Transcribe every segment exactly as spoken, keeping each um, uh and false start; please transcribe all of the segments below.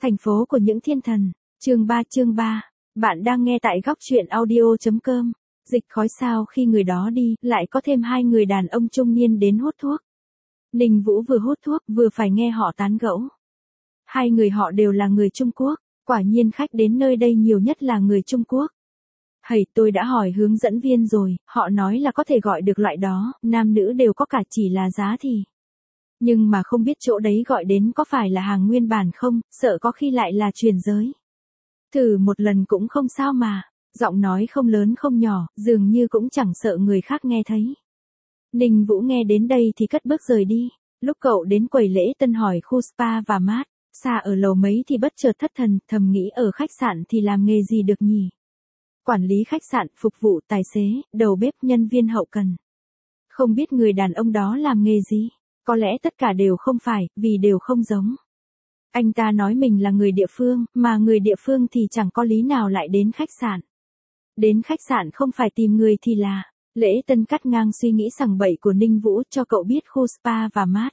Thành phố của những thiên thần, chương ba chương ba. Bạn đang nghe tại góc truyện audio.com. Dịch khói sao khi người đó đi, lại có thêm hai người đàn ông trung niên đến hút thuốc. Ninh Vũ vừa hút thuốc, vừa phải nghe họ tán gẫu. Hai người họ đều là người Trung Quốc, quả nhiên khách đến nơi đây nhiều nhất là người Trung Quốc. Hầy, tôi đã hỏi hướng dẫn viên rồi, họ nói là có thể gọi được loại đó, nam nữ đều có cả, chỉ là giá thì. Nhưng mà không biết chỗ đấy gọi đến có phải là hàng nguyên bản không, sợ có khi lại là chuyển giới. Thử một lần cũng không sao mà, giọng nói không lớn không nhỏ, dường như cũng chẳng sợ người khác nghe thấy. Ninh Vũ nghe đến đây thì cất bước rời đi, lúc cậu đến quầy lễ tân hỏi khu spa và mát, xa ở lầu mấy thì bất chợt thất thần, thầm nghĩ ở khách sạn thì làm nghề gì được nhỉ? Quản lý khách sạn, phục vụ, tài xế, đầu bếp, nhân viên hậu cần. Không biết người đàn ông đó làm nghề gì? Có lẽ tất cả đều không phải, vì đều không giống. Anh ta nói mình là người địa phương, mà người địa phương thì chẳng có lý nào lại đến khách sạn. Đến khách sạn không phải tìm người thì là. Lễ tân cắt ngang suy nghĩ sằng bậy của Ninh Vũ, cho cậu biết khu spa và mát.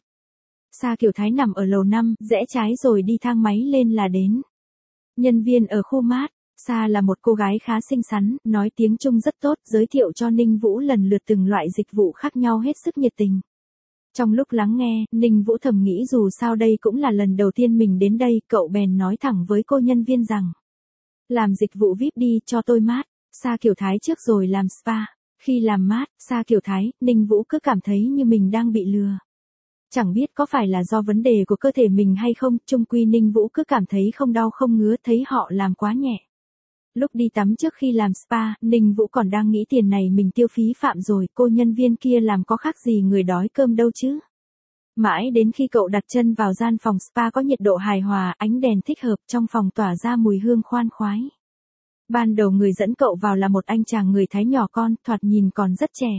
Sa Kiều Thái nằm ở lầu năm, rẽ trái rồi đi thang máy lên là đến. Nhân viên ở khu mát, Sa là một cô gái khá xinh xắn, nói tiếng Trung rất tốt, giới thiệu cho Ninh Vũ lần lượt từng loại dịch vụ khác nhau hết sức nhiệt tình. Trong lúc lắng nghe, Ninh Vũ thầm nghĩ dù sao đây cũng là lần đầu tiên mình đến đây, cậu bèn nói thẳng với cô nhân viên rằng. Làm dịch vụ vi ai pi đi, cho tôi mát. Sa Kiều Thái trước rồi làm spa. Khi làm mát, Sa Kiều Thái, Ninh Vũ cứ cảm thấy như mình đang bị lừa. Chẳng biết có phải là do vấn đề của cơ thể mình hay không, chung quy Ninh Vũ cứ cảm thấy không đau không ngứa, thấy họ làm quá nhẹ. Lúc đi tắm trước khi làm spa, Ninh Vũ còn đang nghĩ tiền này mình tiêu phí phạm rồi, cô nhân viên kia làm có khác gì người đói cơm đâu chứ. Mãi đến khi cậu đặt chân vào gian phòng spa có nhiệt độ hài hòa, ánh đèn thích hợp, trong phòng tỏa ra mùi hương khoan khoái. Ban đầu người dẫn cậu vào là một anh chàng người Thái nhỏ con, thoạt nhìn còn rất trẻ.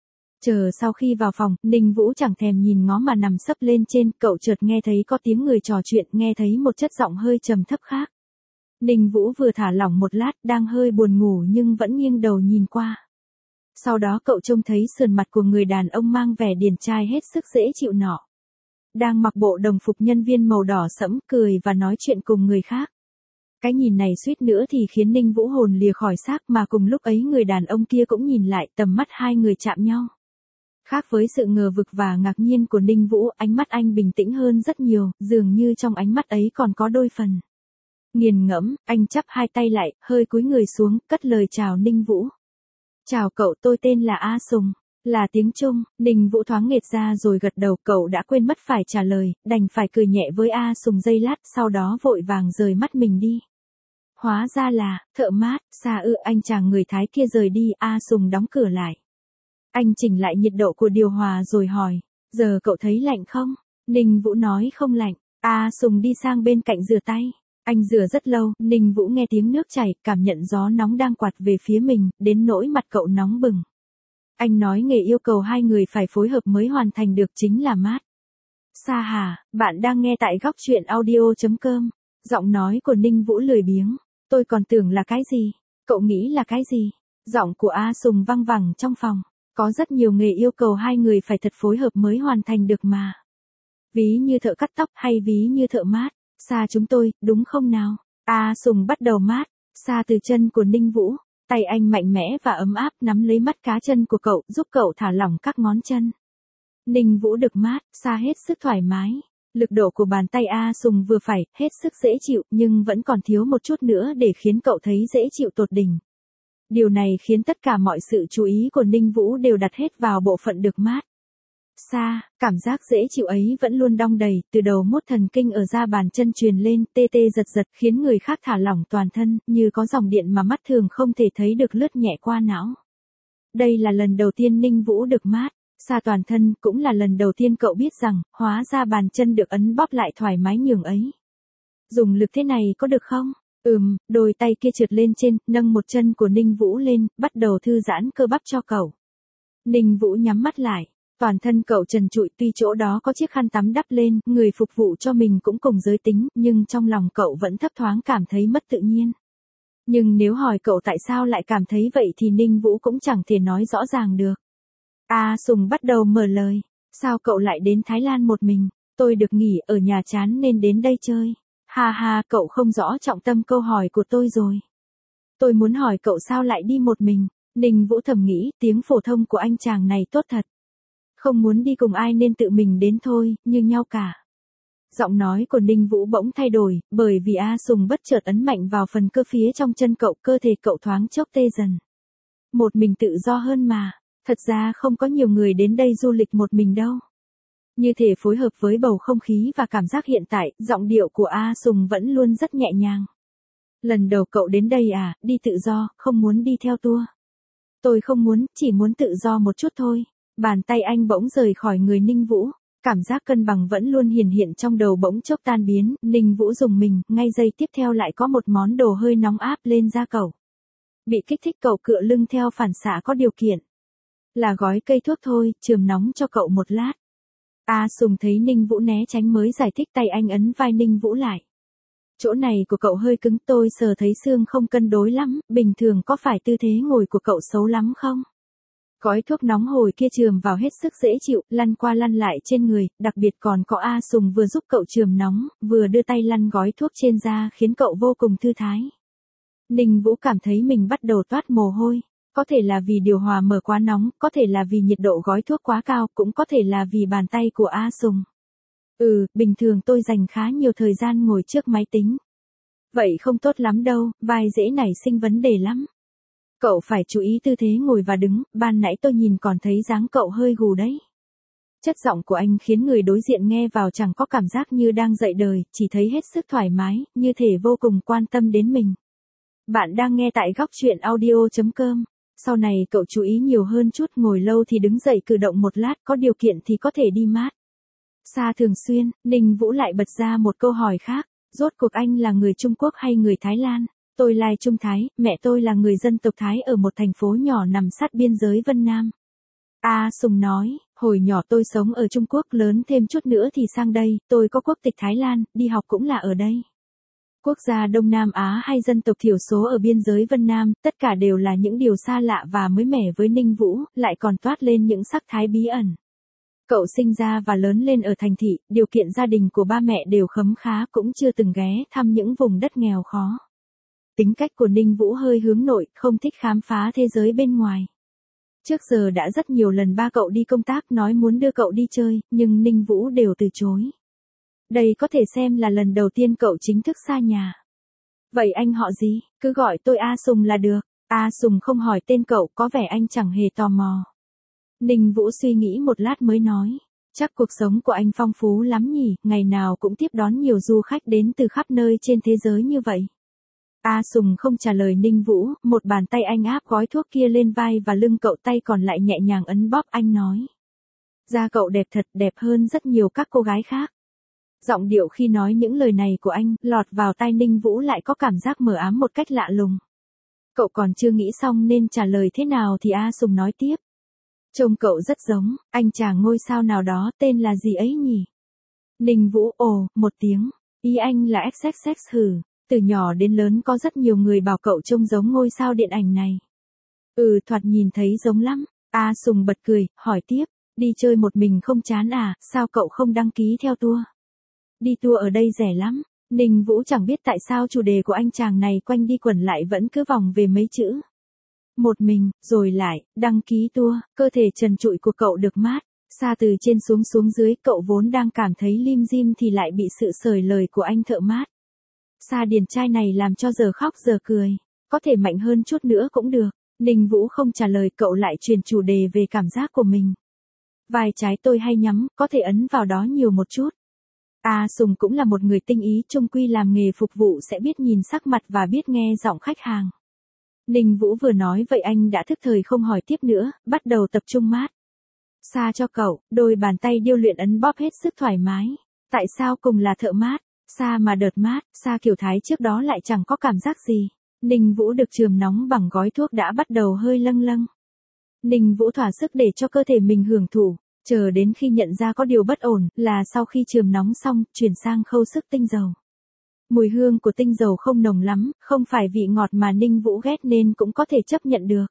Chờ sau khi vào phòng, Ninh Vũ chẳng thèm nhìn ngó mà nằm sấp lên trên, cậu chợt nghe thấy có tiếng người trò chuyện, nghe thấy một chất giọng hơi trầm thấp khác. Ninh Vũ vừa thả lỏng một lát, đang hơi buồn ngủ nhưng vẫn nghiêng đầu nhìn qua. Sau đó cậu trông thấy sườn mặt của người đàn ông mang vẻ điển trai hết sức dễ chịu nọ. Đang mặc bộ đồng phục nhân viên màu đỏ sẫm, cười và nói chuyện cùng người khác. Cái nhìn này suýt nữa thì khiến Ninh Vũ hồn lìa khỏi xác, mà cùng lúc ấy người đàn ông kia cũng nhìn lại, tầm mắt hai người chạm nhau. Khác với sự ngờ vực và ngạc nhiên của Ninh Vũ, ánh mắt anh bình tĩnh hơn rất nhiều, dường như trong ánh mắt ấy còn có đôi phần. Nghiền ngẫm, anh chắp hai tay lại, hơi cúi người xuống, cất lời chào Ninh Vũ. Chào cậu, tôi tên là A Sùng. Là tiếng Trung, Ninh Vũ thoáng nghệt ra rồi gật đầu, cậu đã quên mất phải trả lời, đành phải cười nhẹ với A Sùng giây lát, sau đó vội vàng rời mắt mình đi. Hóa ra là, thợ mát, Sa ư, anh chàng người Thái kia rời đi, A Sùng đóng cửa lại. Anh chỉnh lại nhiệt độ của điều hòa rồi hỏi, giờ cậu thấy lạnh không? Ninh Vũ nói không lạnh, A Sùng đi sang bên cạnh rửa tay. Anh rửa rất lâu, Ninh Vũ nghe tiếng nước chảy, cảm nhận gió nóng đang quạt về phía mình, đến nỗi mặt cậu nóng bừng. Anh nói nghề yêu cầu hai người phải phối hợp mới hoàn thành được chính là mát. Sa hả, bạn đang nghe tại góc truyện audio.com. Giọng nói của Ninh Vũ lười biếng. Tôi còn tưởng là cái gì? Cậu nghĩ là cái gì? Giọng của A Sùng văng vẳng trong phòng. Có rất nhiều nghề yêu cầu hai người phải thật phối hợp mới hoàn thành được mà. Ví như thợ cắt tóc hay ví như thợ mát. Sa chúng tôi, đúng không nào? A Sùng bắt đầu mát. Sa từ chân của Ninh Vũ. Tay anh mạnh mẽ và ấm áp nắm lấy mắt cá chân của cậu, giúp cậu thả lỏng các ngón chân. Ninh Vũ được mát, Sa hết sức thoải mái. Lực độ của bàn tay A Sùng vừa phải, hết sức dễ chịu, nhưng vẫn còn thiếu một chút nữa để khiến cậu thấy dễ chịu tột đỉnh. Điều này khiến tất cả mọi sự chú ý của Ninh Vũ đều đặt hết vào bộ phận được mát. Sa, cảm giác dễ chịu ấy vẫn luôn đong đầy, từ đầu mốt thần kinh ở da bàn chân truyền lên, tê tê giật giật, khiến người khác thả lỏng toàn thân, như có dòng điện mà mắt thường không thể thấy được lướt nhẹ qua não. Đây là lần đầu tiên Ninh Vũ được mát, Sa toàn thân, cũng là lần đầu tiên cậu biết rằng, hóa ra bàn chân được ấn bóp lại thoải mái nhường ấy. Dùng lực thế này có được không? Ừm, đôi tay kia trượt lên trên, nâng một chân của Ninh Vũ lên, bắt đầu thư giãn cơ bắp cho cậu. Ninh Vũ nhắm mắt lại. Toàn thân cậu trần trụi, tuy chỗ đó có chiếc khăn tắm đắp lên, người phục vụ cho mình cũng cùng giới tính, nhưng trong lòng cậu vẫn thấp thoáng cảm thấy mất tự nhiên. Nhưng nếu hỏi cậu tại sao lại cảm thấy vậy thì Ninh Vũ cũng chẳng thể nói rõ ràng được. A Sùng bắt đầu mở lời. Sao cậu lại đến Thái Lan một mình? Tôi được nghỉ ở nhà chán nên đến đây chơi. Ha ha, cậu không rõ trọng tâm câu hỏi của tôi rồi. Tôi muốn hỏi cậu sao lại đi một mình. Ninh Vũ thầm nghĩ, tiếng phổ thông của anh chàng này tốt thật. Không muốn đi cùng ai nên tự mình đến thôi, như nhau cả. Giọng nói của Ninh Vũ bỗng thay đổi, bởi vì A Sùng bất chợt ấn mạnh vào phần cơ phía trong chân cậu, cơ thể cậu thoáng chốc tê dần. Một mình tự do hơn mà, thật ra không có nhiều người đến đây du lịch một mình đâu. Như thể phối hợp với bầu không khí và cảm giác hiện tại, giọng điệu của A Sùng vẫn luôn rất nhẹ nhàng. Lần đầu cậu đến đây à, đi tự do, không muốn đi theo tour. Tôi không muốn, chỉ muốn tự do một chút thôi. Bàn tay anh bỗng rời khỏi người Ninh Vũ. Cảm giác cân bằng vẫn luôn hiển hiện trong đầu bỗng chốc tan biến, Ninh Vũ rùng mình, ngay giây tiếp theo lại có một món đồ hơi nóng áp lên da cậu. Bị kích thích cậu cựa lưng theo phản xạ có điều kiện. Là gói cây thuốc thôi, chườm nóng cho cậu một lát. A Sùng thấy Ninh Vũ né tránh mới giải thích, tay anh ấn vai Ninh Vũ lại. Chỗ này của cậu hơi cứng, tôi sờ thấy xương không cân đối lắm, bình thường có phải tư thế ngồi của cậu xấu lắm không? Gói thuốc nóng hồi kia chườm vào hết sức dễ chịu, lăn qua lăn lại trên người, đặc biệt còn có A Sùng vừa giúp cậu chườm nóng, vừa đưa tay lăn gói thuốc trên da khiến cậu vô cùng thư thái. Ninh Vũ cảm thấy mình bắt đầu toát mồ hôi, có thể là vì điều hòa mở quá nóng, có thể là vì nhiệt độ gói thuốc quá cao, cũng có thể là vì bàn tay của A Sùng. Ừ, bình thường tôi dành khá nhiều thời gian ngồi trước máy tính. Vậy không tốt lắm đâu, vai dễ nảy sinh vấn đề lắm. Cậu phải chú ý tư thế ngồi và đứng, ban nãy tôi nhìn còn thấy dáng cậu hơi gù đấy. Chất giọng của anh khiến người đối diện nghe vào chẳng có cảm giác như đang dạy đời, chỉ thấy hết sức thoải mái, như thể vô cùng quan tâm đến mình. Bạn đang nghe tại góc truyện audio chấm com. Sau này cậu chú ý nhiều hơn chút, ngồi lâu thì đứng dậy cử động một lát, có điều kiện thì có thể đi mát. Xa thường xuyên, Ninh Vũ lại bật ra một câu hỏi khác, rốt cuộc anh là người Trung Quốc hay người Thái Lan? Tôi lai Trung Thái, mẹ tôi là người dân tộc Thái ở một thành phố nhỏ nằm sát biên giới Vân Nam. A Sùng nói, hồi nhỏ tôi sống ở Trung Quốc, lớn thêm chút nữa thì sang đây, tôi có quốc tịch Thái Lan, đi học cũng là ở đây. Quốc gia Đông Nam Á hay dân tộc thiểu số ở biên giới Vân Nam, tất cả đều là những điều xa lạ và mới mẻ với Ninh Vũ, lại còn toát lên những sắc thái bí ẩn. Cậu sinh ra và lớn lên ở thành thị, điều kiện gia đình của ba mẹ đều khấm khá, cũng chưa từng ghé thăm những vùng đất nghèo khó. Tính cách của Ninh Vũ hơi hướng nội, không thích khám phá thế giới bên ngoài. Trước giờ đã rất nhiều lần ba cậu đi công tác nói muốn đưa cậu đi chơi, nhưng Ninh Vũ đều từ chối. Đây có thể xem là lần đầu tiên cậu chính thức xa nhà. Vậy anh họ gì? Cứ gọi tôi A Sùng là được. A Sùng không hỏi tên cậu, có vẻ anh chẳng hề tò mò. Ninh Vũ suy nghĩ một lát mới nói. Chắc cuộc sống của anh phong phú lắm nhỉ, ngày nào cũng tiếp đón nhiều du khách đến từ khắp nơi trên thế giới như vậy. A Sùng không trả lời Ninh Vũ, một bàn tay anh áp gói thuốc kia lên vai và lưng cậu, tay còn lại nhẹ nhàng ấn bóp. Anh nói. Da cậu đẹp thật, đẹp hơn rất nhiều các cô gái khác. Giọng điệu khi nói những lời này của anh, lọt vào tai Ninh Vũ lại có cảm giác mờ ám một cách lạ lùng. Cậu còn chưa nghĩ xong nên trả lời thế nào thì A Sùng nói tiếp. Trông cậu rất giống, anh chàng ngôi sao nào đó, tên là gì ấy nhỉ? Ninh Vũ ồ, một tiếng. Ý anh là ích ích ích hử. Từ nhỏ đến lớn có rất nhiều người bảo cậu trông giống ngôi sao điện ảnh này. Ừ, thoạt nhìn thấy giống lắm. A Sùng bật cười, hỏi tiếp. Đi chơi một mình không chán à, sao cậu không đăng ký theo tour? Đi tour ở đây rẻ lắm. Ninh Vũ chẳng biết tại sao chủ đề của anh chàng này quanh đi quẩn lại vẫn cứ vòng về mấy chữ. Một mình, rồi lại, đăng ký tour, cơ thể trần trụi của cậu được mát. Xa từ trên xuống xuống dưới, cậu vốn đang cảm thấy lim dim thì lại bị sự sởi lời của anh thợ mát. Sa điển trai này làm cho giờ khóc giờ cười. Có thể mạnh hơn chút nữa cũng được. Ninh Vũ không trả lời, cậu lại truyền chủ đề về cảm giác của mình. Vai trái tôi hay nhắm, có thể ấn vào đó nhiều một chút. A Sùng cũng là một người tinh ý, chung quy làm nghề phục vụ sẽ biết nhìn sắc mặt và biết nghe giọng khách hàng. Ninh Vũ vừa nói vậy anh đã thức thời không hỏi tiếp nữa, bắt đầu tập trung mát. Sa cho cậu, đôi bàn tay điêu luyện ấn bóp hết sức thoải mái. Tại sao cùng là thợ mát? Sa mà đợt mát, Sa kiểu Thái trước đó lại chẳng có cảm giác gì. Ninh Vũ được chườm nóng bằng gói thuốc đã bắt đầu hơi lâng lâng. Ninh Vũ thỏa sức để cho cơ thể mình hưởng thụ, chờ đến khi nhận ra có điều bất ổn, là sau khi chườm nóng xong, chuyển sang khâu sức tinh dầu. Mùi hương của tinh dầu không nồng lắm, không phải vị ngọt mà Ninh Vũ ghét nên cũng có thể chấp nhận được.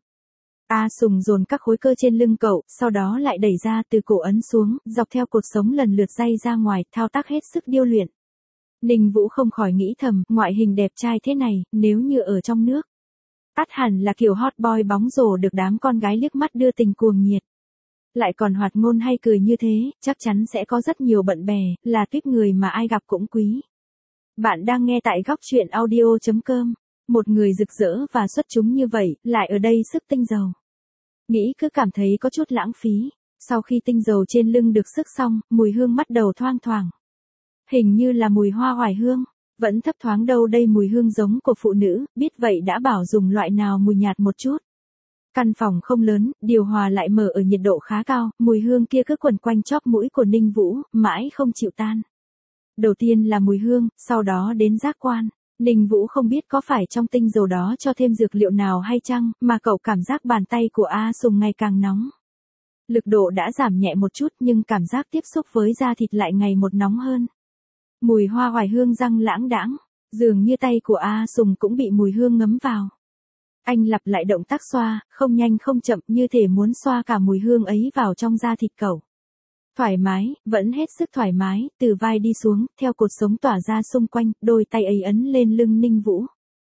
A Sùng dồn các khối cơ trên lưng cậu, sau đó lại đẩy ra từ cổ ấn xuống, dọc theo cột sống lần lượt day ra ngoài, thao tác hết sức điêu luyện. Ninh Vũ không khỏi nghĩ thầm, ngoại hình đẹp trai thế này, nếu như ở trong nước. Ắt hẳn là kiểu hot boy bóng rổ được đám con gái liếc mắt đưa tình cuồng nhiệt. Lại còn hoạt ngôn hay cười như thế, chắc chắn sẽ có rất nhiều bạn bè, là tuyết người mà ai gặp cũng quý. Bạn đang nghe tại góc truyện audio chấm com. Một người rực rỡ và xuất chúng như vậy, lại ở đây sức tinh dầu. Nghĩ cứ cảm thấy có chút lãng phí. Sau khi tinh dầu trên lưng được sức xong, mùi hương bắt đầu thoang thoảng. Hình như là mùi hoa oải hương. Vẫn thấp thoáng đâu đây mùi hương giống của phụ nữ, biết vậy đã bảo dùng loại nào mùi nhạt một chút. Căn phòng không lớn, điều hòa lại mở ở nhiệt độ khá cao, mùi hương kia cứ quẩn quanh chóp mũi của Ninh Vũ, mãi không chịu tan. Đầu tiên là mùi hương, sau đó đến giác quan. Ninh Vũ không biết có phải trong tinh dầu đó cho thêm dược liệu nào hay chăng, mà cậu cảm giác bàn tay của A Sùng ngày càng nóng. Lực độ đã giảm nhẹ một chút nhưng cảm giác tiếp xúc với da thịt lại ngày một nóng hơn. Mùi hoa oải hương răng lãng đãng, dường như tay của A Sùng cũng bị mùi hương ngấm vào. Anh lặp lại động tác xoa, không nhanh không chậm như thể muốn xoa cả mùi hương ấy vào trong da thịt cậu. Thoải mái, vẫn hết sức thoải mái, từ vai đi xuống, theo cột sống tỏa ra xung quanh, đôi tay ấy ấn lên lưng Ninh Vũ.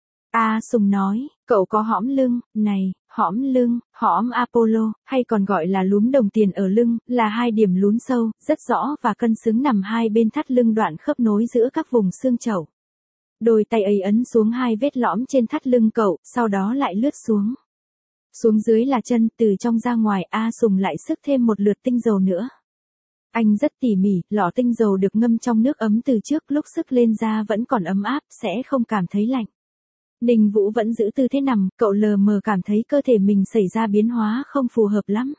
A Sùng nói, cậu có hõm lưng, này, hõm lưng, hõm Apollo, hay còn gọi là lúm đồng tiền ở lưng, là hai điểm lún sâu, rất rõ và cân xứng nằm hai bên thắt lưng đoạn khớp nối giữa các vùng xương chậu. Đôi tay ấy ấn xuống hai vết lõm trên thắt lưng cậu, sau đó lại lướt xuống. Xuống dưới là chân, từ trong ra ngoài A Sùng lại sức thêm một lượt tinh dầu nữa. Anh rất tỉ mỉ, lọ tinh dầu được ngâm trong nước ấm từ trước, lúc sức lên da vẫn còn ấm áp, sẽ không cảm thấy lạnh. Ninh Vũ vẫn giữ tư thế nằm, cậu lờ mờ cảm thấy cơ thể mình xảy ra biến hóa không phù hợp lắm.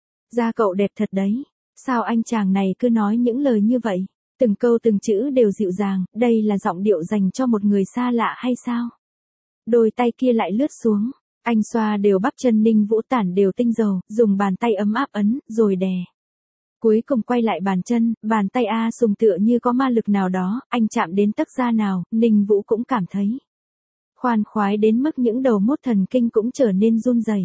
Da cậu đẹp thật đấy. Sao anh chàng này cứ nói những lời như vậy? Từng câu từng chữ đều dịu dàng, đây là giọng điệu dành cho một người xa lạ hay sao? Đôi tay kia lại lướt xuống. Anh xoa đều bắp chân Ninh Vũ tản đều tinh dầu, dùng bàn tay ấm áp ấn, rồi đè. Cuối cùng quay lại bàn chân, bàn tay A Sùng tựa như có ma lực nào đó, anh chạm đến tấc da nào, Ninh Vũ cũng cảm thấy khoan khoái đến mức những đầu mốt thần kinh cũng trở nên run rẩy.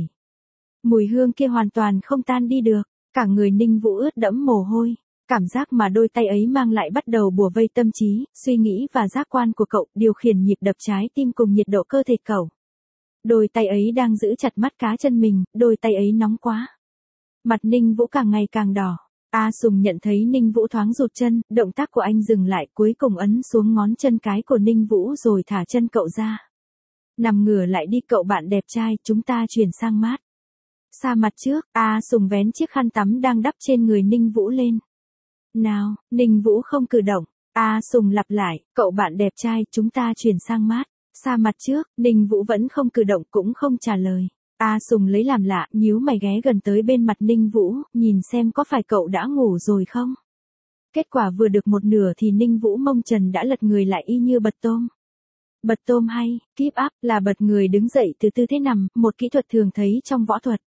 Mùi hương kia hoàn toàn không tan đi được, cả người Ninh Vũ ướt đẫm mồ hôi. Cảm giác mà đôi tay ấy mang lại bắt đầu bủa vây tâm trí, suy nghĩ và giác quan của cậu, điều khiển nhịp đập trái tim cùng nhiệt độ cơ thể cậu. Đôi tay ấy đang giữ chặt mắt cá chân mình, đôi tay ấy nóng quá. Mặt Ninh Vũ càng ngày càng đỏ. A Sùng nhận thấy Ninh Vũ thoáng rụt chân, động tác của anh dừng lại, cuối cùng ấn xuống ngón chân cái của Ninh Vũ rồi thả chân cậu ra. Nằm ngửa lại đi cậu bạn đẹp trai, chúng ta chuyển sang mát. Xa mặt trước, A Sùng vén chiếc khăn tắm đang đắp trên người Ninh Vũ lên. Nào, Ninh Vũ không cử động. A Sùng lặp lại, cậu bạn đẹp trai, chúng ta chuyển sang mát. Xa mặt trước, Ninh Vũ vẫn không cử động cũng không trả lời. A Sùng lấy làm lạ, nhíu mày ghé gần tới bên mặt Ninh Vũ, nhìn xem có phải cậu đã ngủ rồi không. Kết quả vừa được một nửa thì Ninh Vũ mông trần đã lật người lại y như bật tôm. Bật tôm hay, keep up, là bật người đứng dậy từ tư thế nằm, một kỹ thuật thường thấy trong võ thuật.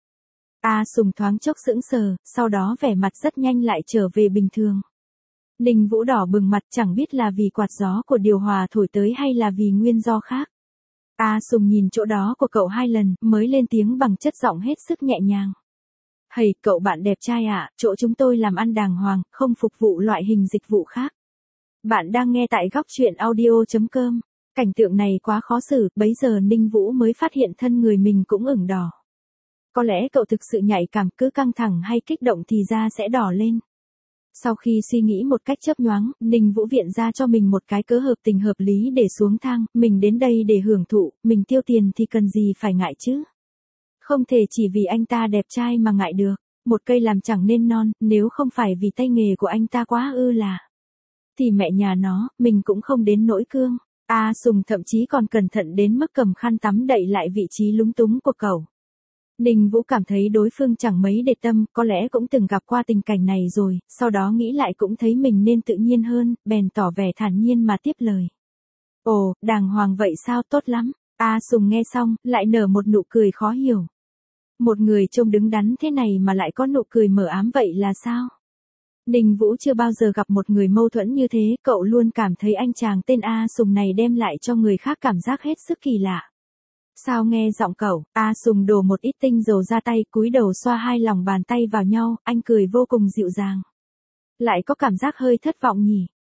A Sùng thoáng chốc sững sờ, sau đó vẻ mặt rất nhanh lại trở về bình thường. Ninh Vũ đỏ bừng mặt, chẳng biết là vì quạt gió của điều hòa thổi tới hay là vì nguyên do khác. A Sùng nhìn chỗ đó của cậu hai lần, mới lên tiếng bằng chất giọng hết sức nhẹ nhàng. Hầy, cậu bạn đẹp trai ạ, chỗ chúng tôi làm ăn đàng hoàng, không phục vụ loại hình dịch vụ khác. Bạn đang nghe tại góc truyện audio chấm com. Cảnh tượng này quá khó xử, bấy giờ Ninh Vũ mới phát hiện thân người mình cũng ửng đỏ. Có lẽ cậu thực sự nhạy cảm, cứ căng thẳng hay kích động thì da sẽ đỏ lên. Sau khi suy nghĩ một cách chớp nhoáng, Ninh Vũ viện ra cho mình một cái cớ hợp tình hợp lý để xuống thang, mình đến đây để hưởng thụ, mình tiêu tiền thì cần gì phải ngại chứ. Không thể chỉ vì anh ta đẹp trai mà ngại được, một cây làm chẳng nên non, nếu không phải vì tay nghề của anh ta quá ư là. Thì mẹ nhà nó, mình cũng không đến nỗi cương. A Sùng thậm chí còn cẩn thận đến mức cầm khăn tắm đậy lại vị trí lúng túng của cậu. Ninh Vũ cảm thấy đối phương chẳng mấy để tâm, có lẽ cũng từng gặp qua tình cảnh này rồi, sau đó nghĩ lại cũng thấy mình nên tự nhiên hơn, bèn tỏ vẻ thản nhiên mà tiếp lời. Ồ, đàng hoàng vậy sao, tốt lắm. A Sùng nghe xong, lại nở một nụ cười khó hiểu. Một người trông đứng đắn thế này mà lại có nụ cười mờ ám vậy là sao? Ninh Vũ chưa bao giờ gặp một người mâu thuẫn như thế, cậu luôn cảm thấy anh chàng tên A Sùng này đem lại cho người khác cảm giác hết sức kỳ lạ. Sao nghe giọng cậu, A Sùng đổ một ít tinh dầu ra tay, cúi đầu xoa hai lòng bàn tay vào nhau, anh cười vô cùng dịu dàng. Lại có cảm giác hơi thất vọng nhỉ,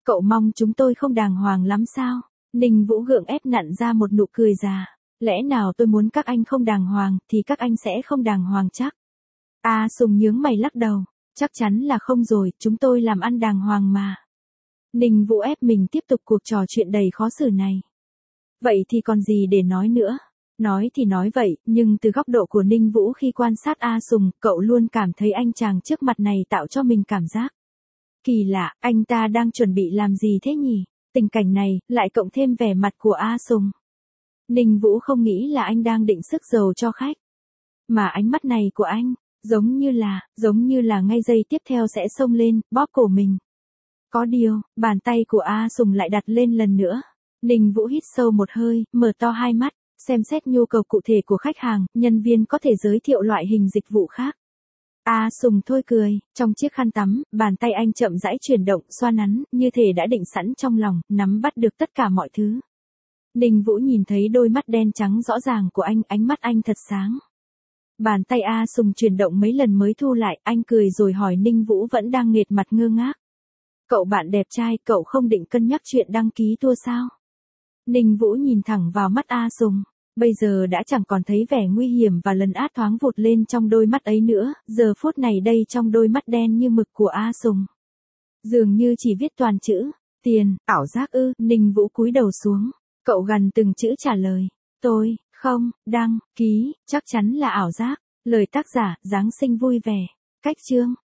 Cậu mong chúng tôi không đàng hoàng lắm sao? Ninh Vũ gượng ép nặn ra một nụ cười già. Lẽ nào tôi muốn các anh không đàng hoàng, thì các anh sẽ không đàng hoàng chắc? A Sùng nhướng mày lắc đầu. Chắc chắn là không rồi, chúng tôi làm ăn đàng hoàng mà. Ninh Vũ ép mình tiếp tục cuộc trò chuyện đầy khó xử này. Vậy thì còn gì để nói nữa? Nói thì nói vậy, nhưng từ góc độ của Ninh Vũ khi quan sát A Sùng, cậu luôn cảm thấy anh chàng trước mặt này tạo cho mình cảm giác kỳ lạ, anh ta đang chuẩn bị làm gì thế nhỉ? Tình cảnh này, lại cộng thêm vẻ mặt của A Sùng. Ninh Vũ không nghĩ là anh đang định sức dầu cho khách. Mà ánh mắt này của anh, giống như là, giống như là ngay giây tiếp theo sẽ xông lên, bóp cổ mình. Có điều, bàn tay của A Sùng lại đặt lên lần nữa. Ninh Vũ hít sâu một hơi, mở to hai mắt, xem xét nhu cầu cụ thể của khách hàng, nhân viên có thể giới thiệu loại hình dịch vụ khác. A Sùng thôi cười, trong chiếc khăn tắm, bàn tay anh chậm rãi chuyển động, xoa nắn, như thể đã định sẵn trong lòng, nắm bắt được tất cả mọi thứ. Ninh Vũ nhìn thấy đôi mắt đen trắng rõ ràng của anh, ánh mắt anh thật sáng. Bàn tay A Sùng chuyển động mấy lần mới thu lại, anh cười rồi hỏi Ninh Vũ vẫn đang nghệt mặt ngơ ngác. Cậu bạn đẹp trai, cậu không định cân nhắc chuyện đăng ký tour sao? Ninh Vũ nhìn thẳng vào mắt A Sùng. Bây giờ đã chẳng còn thấy vẻ nguy hiểm và lấn át thoáng vụt lên trong đôi mắt ấy nữa, giờ phút này đây trong đôi mắt đen như mực của A Sùng. Dường như chỉ viết toàn chữ, tiền, ảo giác ư, Ninh Vũ cúi đầu xuống, cậu gần từng chữ trả lời, tôi, không, đăng, ký, chắc chắn là ảo giác, lời tác giả, Giáng sinh vui vẻ, cách chương.